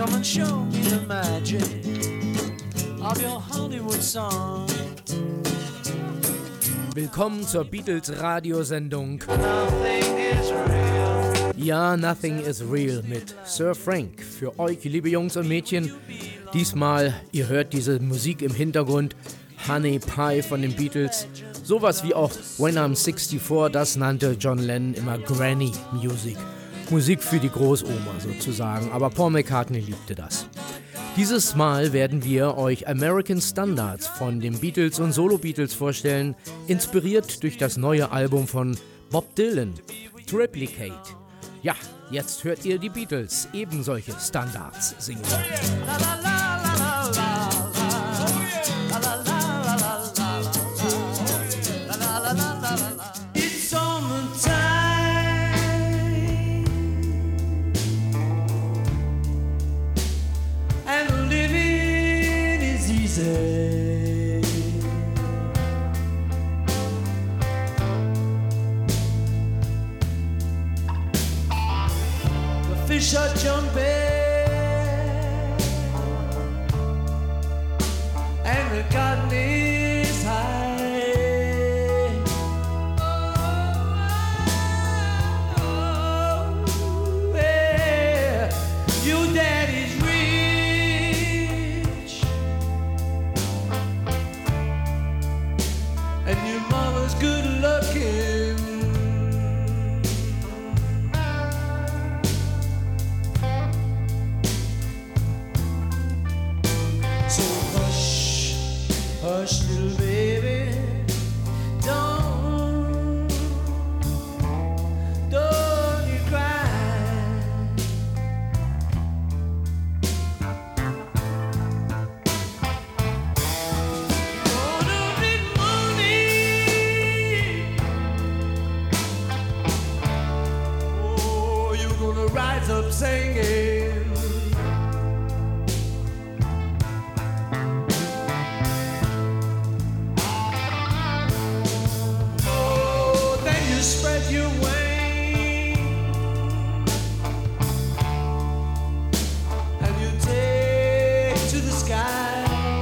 Come and show me the magic of your Hollywood song. Willkommen zur Beatles-Radiosendung. Nothing is real. Ja, Nothing is Real mit Sir Frank. Für euch, liebe Jungs und Mädchen, diesmal, ihr hört diese Musik im Hintergrund, Honey Pie von den Beatles. Sowas wie auch When I'm 64, das nannte John Lennon immer Granny Music. Musik für die Großoma sozusagen, aber Paul McCartney liebte das. Dieses Mal werden wir euch American Standards von den Beatles und Solo-Beatles vorstellen, inspiriert durch das neue Album von Bob Dylan, Triplicate. Ja, jetzt hört ihr die Beatles eben solche Standards singen. It's summertime and living is easy. The fish are jumping and the cotton is high. Your daddy's rich and your mama's good looking. So hush, hush, little baby, don't you cry. Gonna need money. Oh, you're gonna rise up singing. Oh, then you spread your wings and you take to the sky.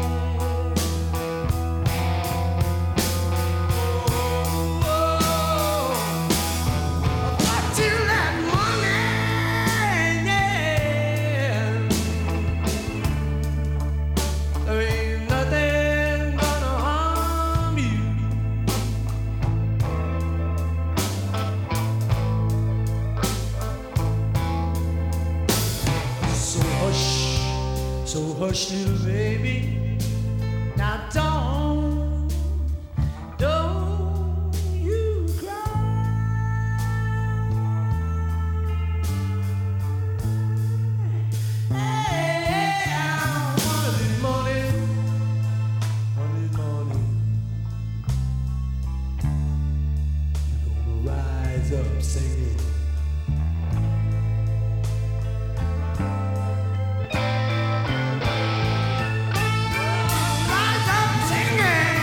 Until that morning, yeah. There ain't nothing gonna harm you. So hush, little baby. Now don't you cry. Hey, one of these mornings, you're gonna rise up singing. Rise up singing.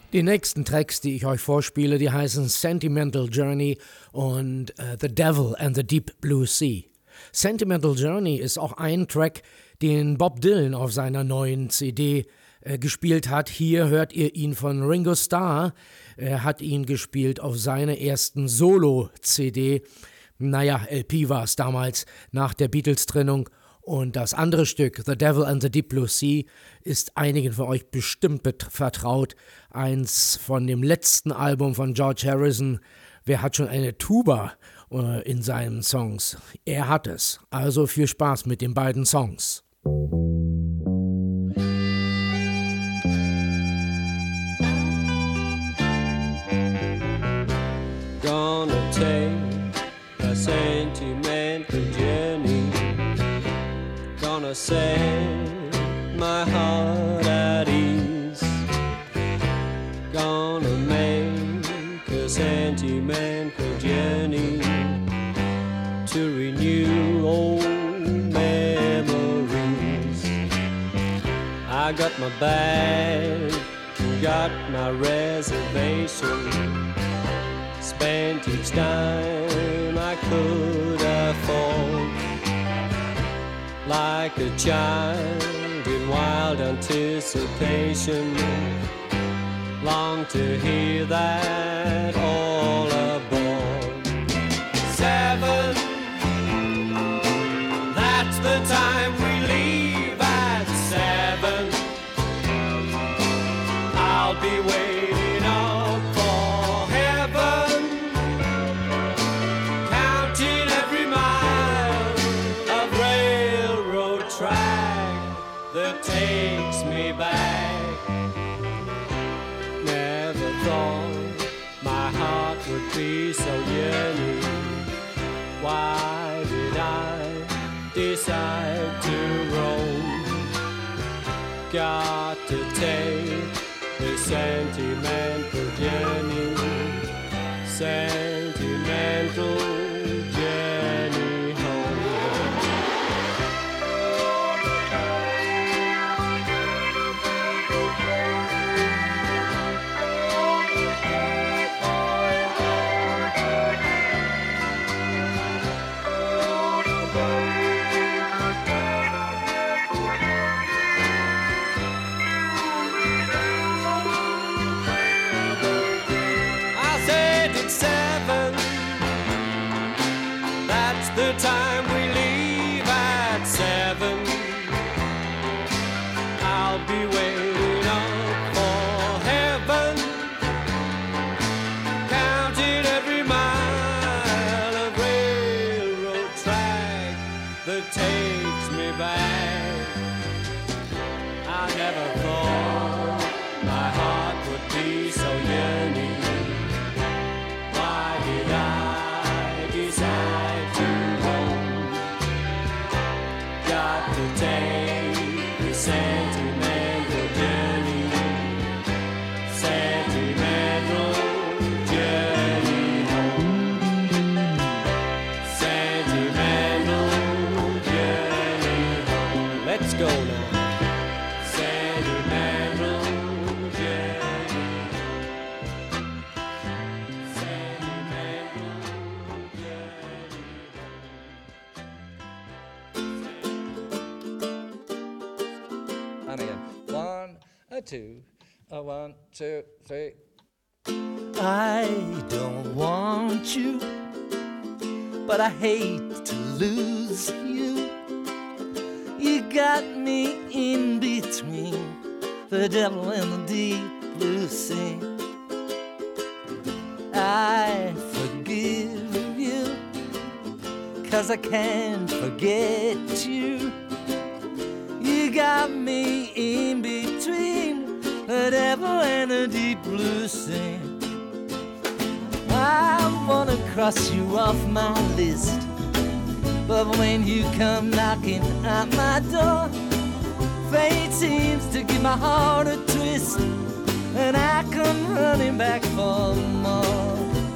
Die nächsten Tracks, die ich euch vorspiele, die heißen Sentimental Journey und The Devil and the Deep Blue Sea. Sentimental Journey ist auch ein Track, den Bob Dylan auf seiner neuen CD gespielt hat. Hier hört ihr ihn von Ringo Starr. Er hat ihn gespielt auf seiner ersten Solo-CD. Naja, LP war es damals nach der Beatles-Trennung. Und das andere Stück, The Devil and the Deep Blue Sea, ist einigen von euch bestimmt vertraut. Eins von dem letzten Album von George Harrison. Wer hat schon eine Tuba in seinen Songs? Er hat es. Also viel Spaß mit den beiden Songs. Gonna take a sentimental journey. Gonna set my heart at ease. Gonna make a sentimental journey to renew old memories. I got my bag, got my reservation, spent each dime I could afford. Like a child in wild anticipation, long to hear that all aboard. 7, that's the time we leave at 7. I'll be waiting up for heaven, counting every mile of railroad track that takes me back. Never thought my heart would be so yearning. Why did I decide to roam? Got to take the sentimental journey, sentimental journey home. The time we leave at 7, I'll be waiting up for heaven, counting every mile of railroad track that takes me back. I never thought my heart would be so yearning. Why did I decide to take the sentimental journey, sentimental journey home, sentimental journey home. Let's go now. Sentimental journey home, sentimental journey home. And again, 1, 2, 1, 2, 3. I don't want you, but I hate to lose you. You got me in between the devil and the deep blue sea. I forgive you, 'cause I can't forget you. You got me in between the devil and the deep blue sea. I wanna cross you off my list, but when you come knocking at my door, fate seems to give my heart a twist, and I come running back for more.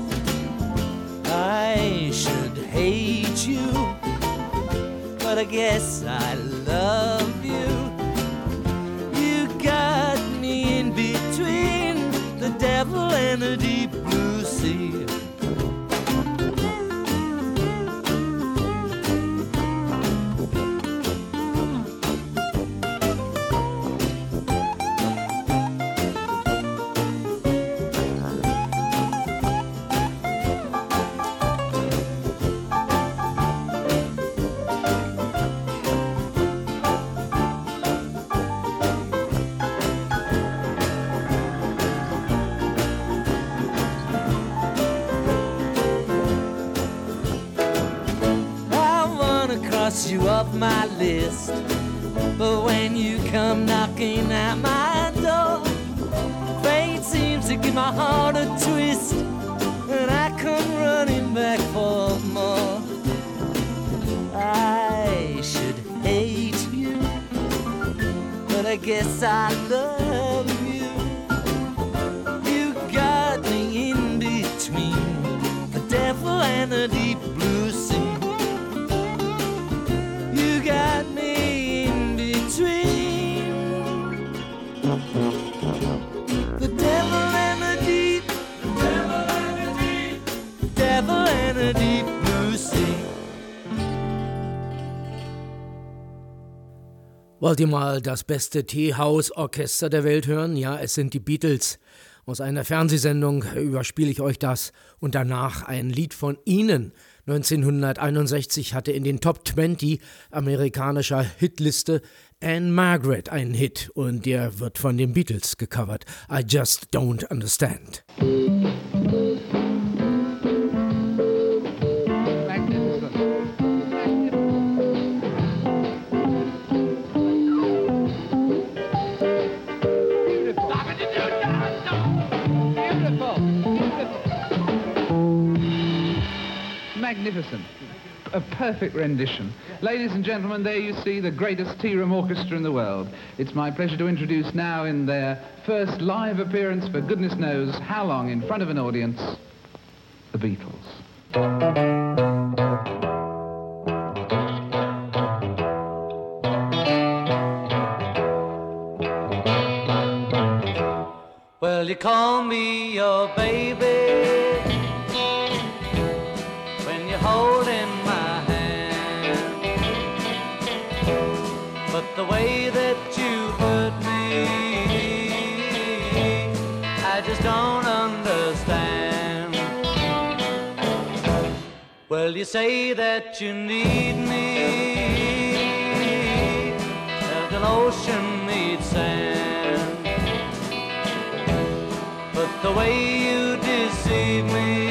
I should hate you, but I guess I love you. You got me in between the and a deep blue sea. You off my list, but when you come knocking at my door, fate seems to give my heart a twist, and I come running back for more. I should hate you, but I guess I love you. You got me in between the devil and the deep blue sea. Got me in between the devil and the deep, the devil and the deep, the devil and the deep blue sea. Wollt ihr mal das beste Teehaus-Orchester der Welt hören? Ja, es sind die Beatles. Aus einer Fernsehsendung überspiele ich euch das und danach ein Lied von ihnen. 1961 hatte in den Top 20 amerikanischer Hitliste Anne Margaret einen Hit und der wird von den Beatles gecovert. I Just Don't Understand. Magnificent. A perfect rendition. Ladies and gentlemen, there you see the greatest tea room orchestra in the world. It's my pleasure to introduce now in their first live appearance for goodness knows how long in front of an audience, the Beatles. Well, you call me your baby, holding my hand, but the way that you hurt me, I just don't understand. Well, you say that you need me as an ocean needs sand, but the way you deceive me,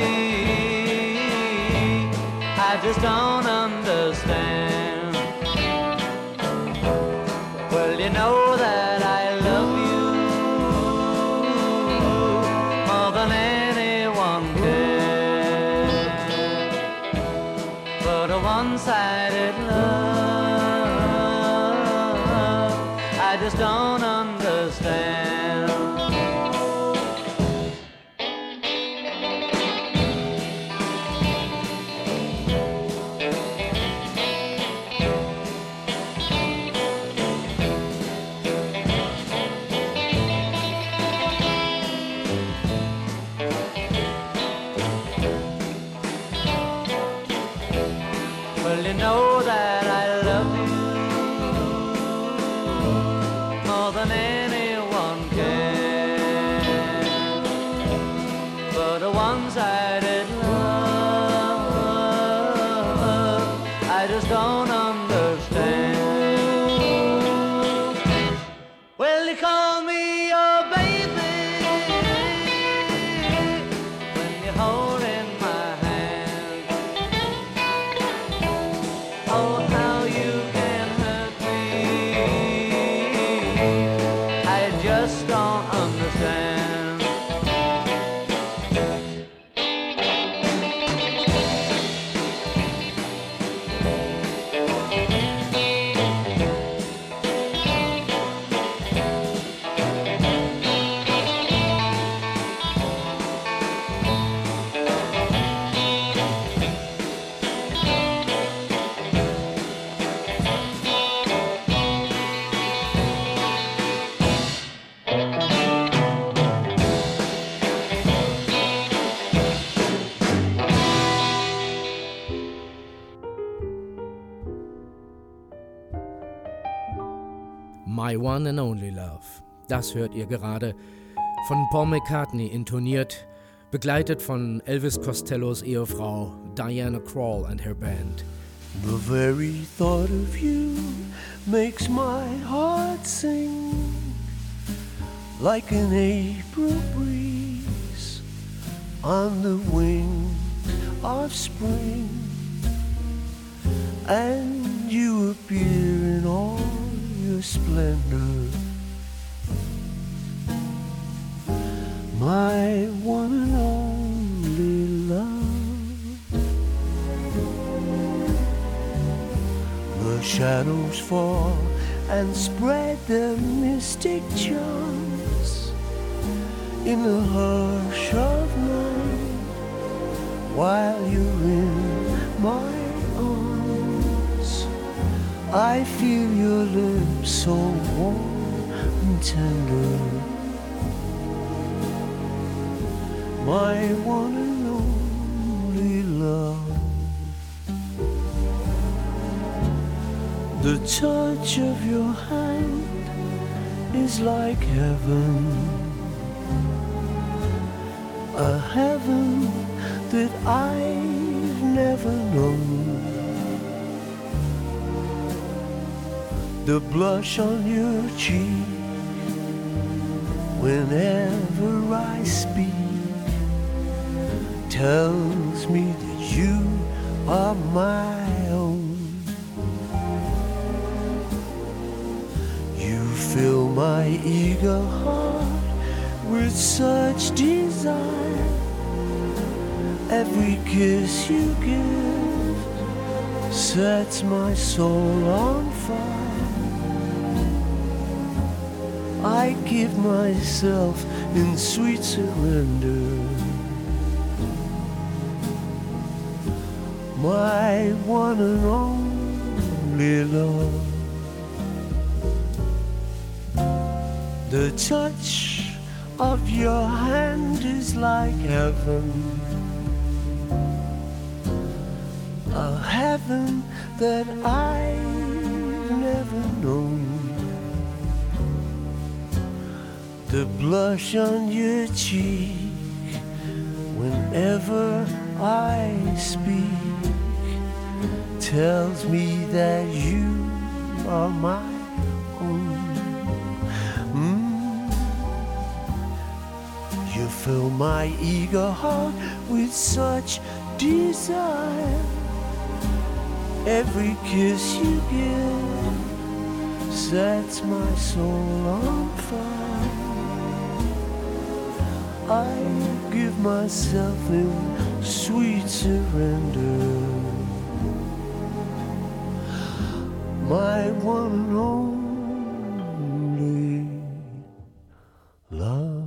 I just don't understand. Well, you know that I love you more than anyone can, but a one-sided love I just don't understand. Know that I love you more than anyone can, but a one-sided love I just don't understand. Well, you call me your baby when you hold in my hand. Oh, how you can hurt me, I just don't understand. My One and Only Love. Das hört ihr gerade von Paul McCartney intoniert, begleitet von Elvis Costellos Ehefrau Diana Krall and her band. The very thought of you makes my heart sing like an April breeze on the wing of spring, and you appear in all your splendor, my one and only love. The shadows fall and spread their mystic charms in the hush of night, while you're in my arms. I feel your lips so warm and tender, my one and only love. The touch of your hand is like heaven, a heaven that I've never known. The blush on your cheek whenever I speak tells me that you are my own. You fill my eager heart with such desire. Every kiss you give sets my soul on fire. I give myself in sweet surrender, my one and only love. The touch of your hand is like heaven, a heaven that I've never known. The blush on your cheek whenever I speak tells me that you are my own. You fill my eager heart with such desire. Every kiss you give sets my soul on fire. I give myself in sweet surrender, my one and only love.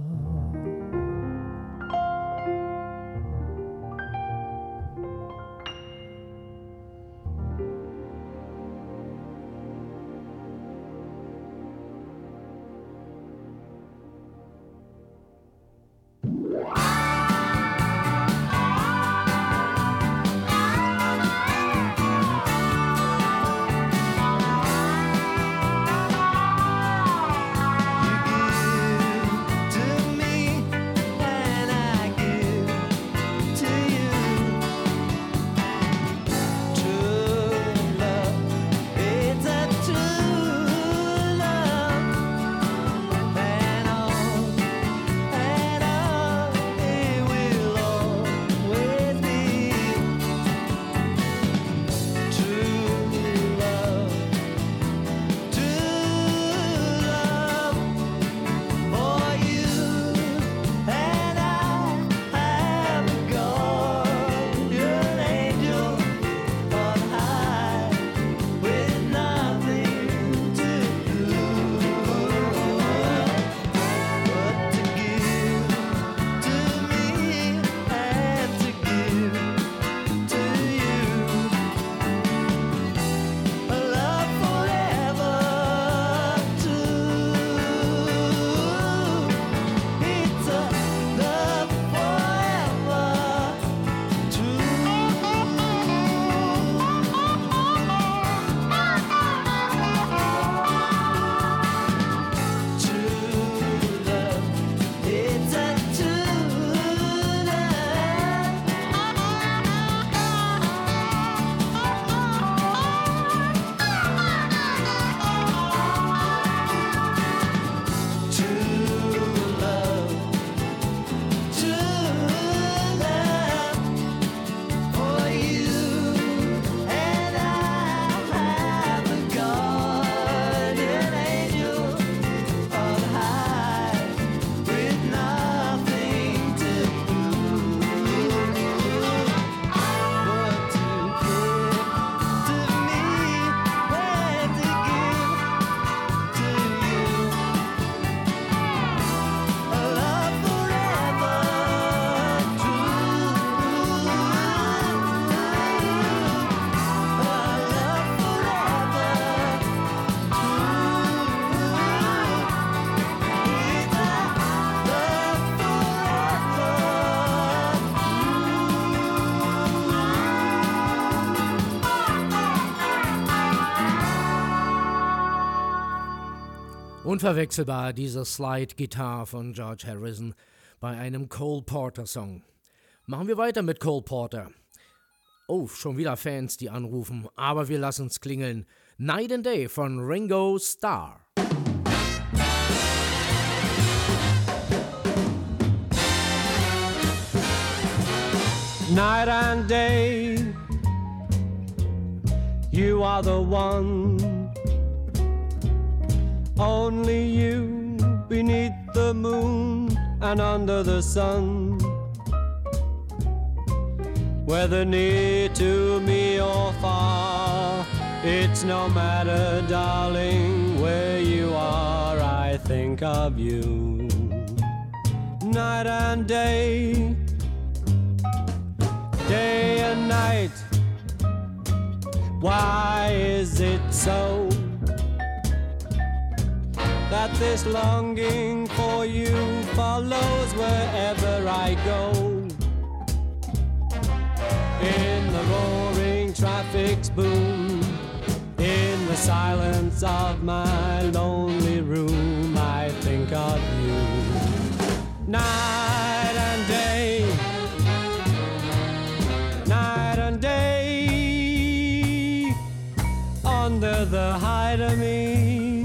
Unverwechselbar diese Slide-Gitarre von George Harrison bei einem Cole Porter-Song. Machen wir weiter mit Cole Porter. Oh, schon wieder Fans, die anrufen, aber wir lassen's klingeln. Night and Day von Ringo Starr. Night and day, you are the one. Only you beneath the moon and under the sun. Whether near to me or far, it's no matter, darling, where you are, I think of you. Night and day, day and night, why is it so that this longing for you follows wherever I go? In the roaring traffic's boom, in the silence of my lonely room, I think of you. Night and day, night and day, under the height of me,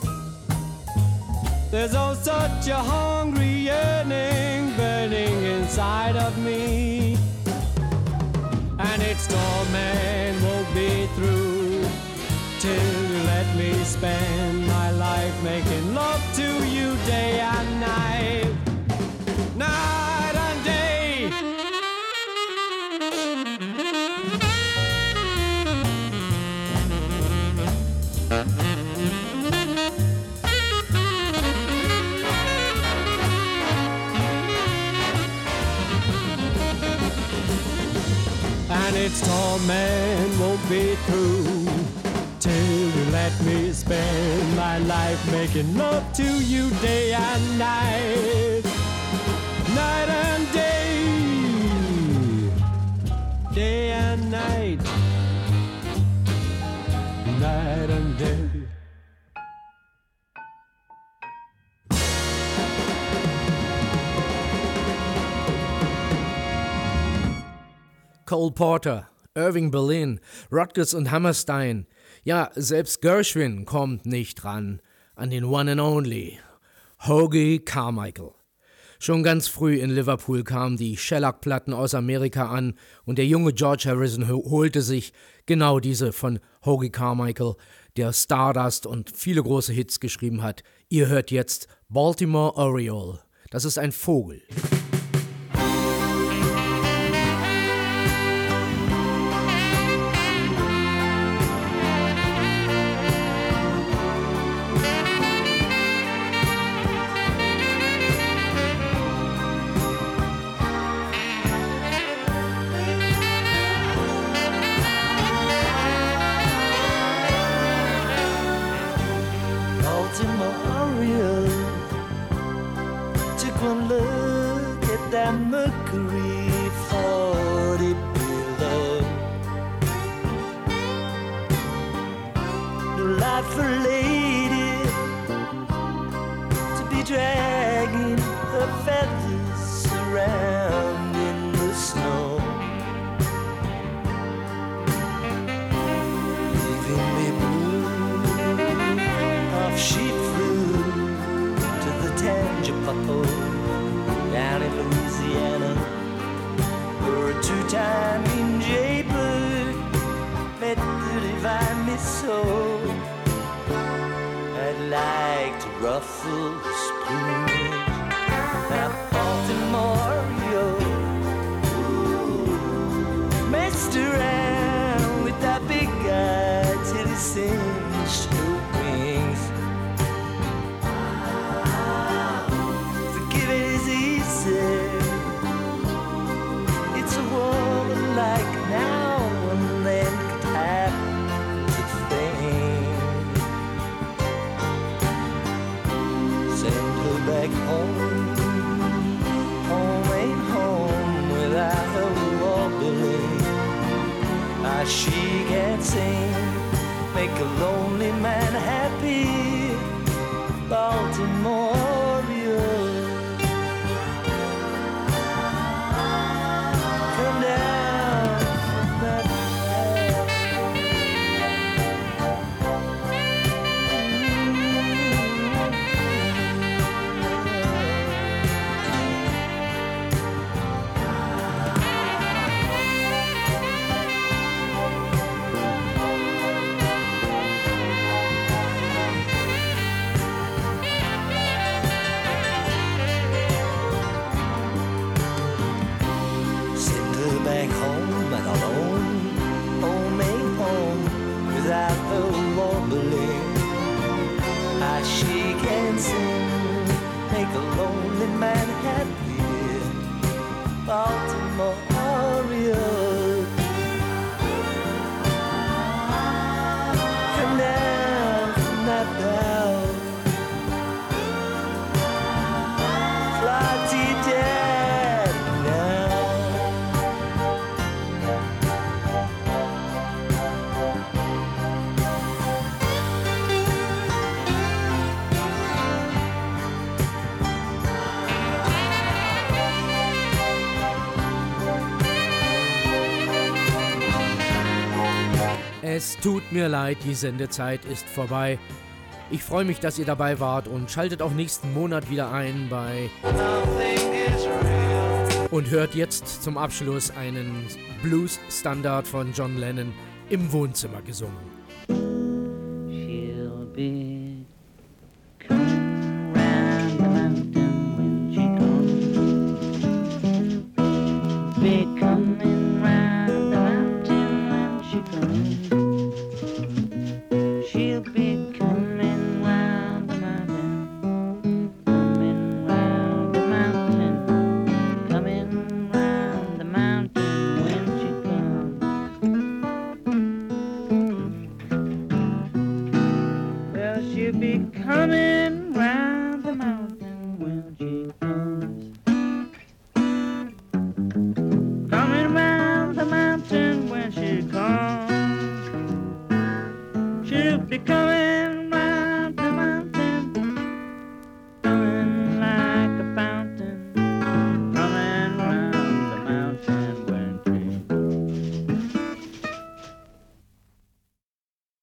there's oh such a hungry yearning burning inside of me. And its torment won't be through till you let me spend my life making love to you day and night. Night and day. And its torment won't be through till you let me spend my life making love to you day and night. Night and day, day and night, night and day. Cole Porter, Irving Berlin, Rodgers und Hammerstein. Ja, selbst Gershwin kommt nicht ran an den One and Only, Hoagy Carmichael. Schon ganz früh in Liverpool kamen die Shellac-Platten aus Amerika an und der junge George Harrison holte sich genau diese von Hoagy Carmichael, der Stardust und viele große Hits geschrieben hat. Ihr hört jetzt Baltimore Oriole. Das ist ein Vogel. Mercury 40 below. No life for a lady to be dragging her feathers around in the snow, leaving me blue. Off she flew to the Tangipahoa down in Louisiana, for a two-time jaybird met the divine Miss Soul. I'd like to ruffle his plumage. Now Baltimore, messed around with that big guy till he singed her wings. Forgive it is easy. It's a woman like now and then could happen to think. Send her back home. Home ain't home without her wobbling. She can't sing, make a lonely man happy. Baltimore Orioles. Come down from that back home and alone, homemade home without the warbling. I shake and sing, make a lonely man happy. Baltimore Orioles, come down from that bell, fly to your daddy now. Es tut mir leid, die Sendezeit ist vorbei. Ich freue mich, dass ihr dabei wart und schaltet auch nächsten Monat wieder ein bei und hört jetzt zum Abschluss einen Blues-Standard von John Lennon im Wohnzimmer gesungen. She'll be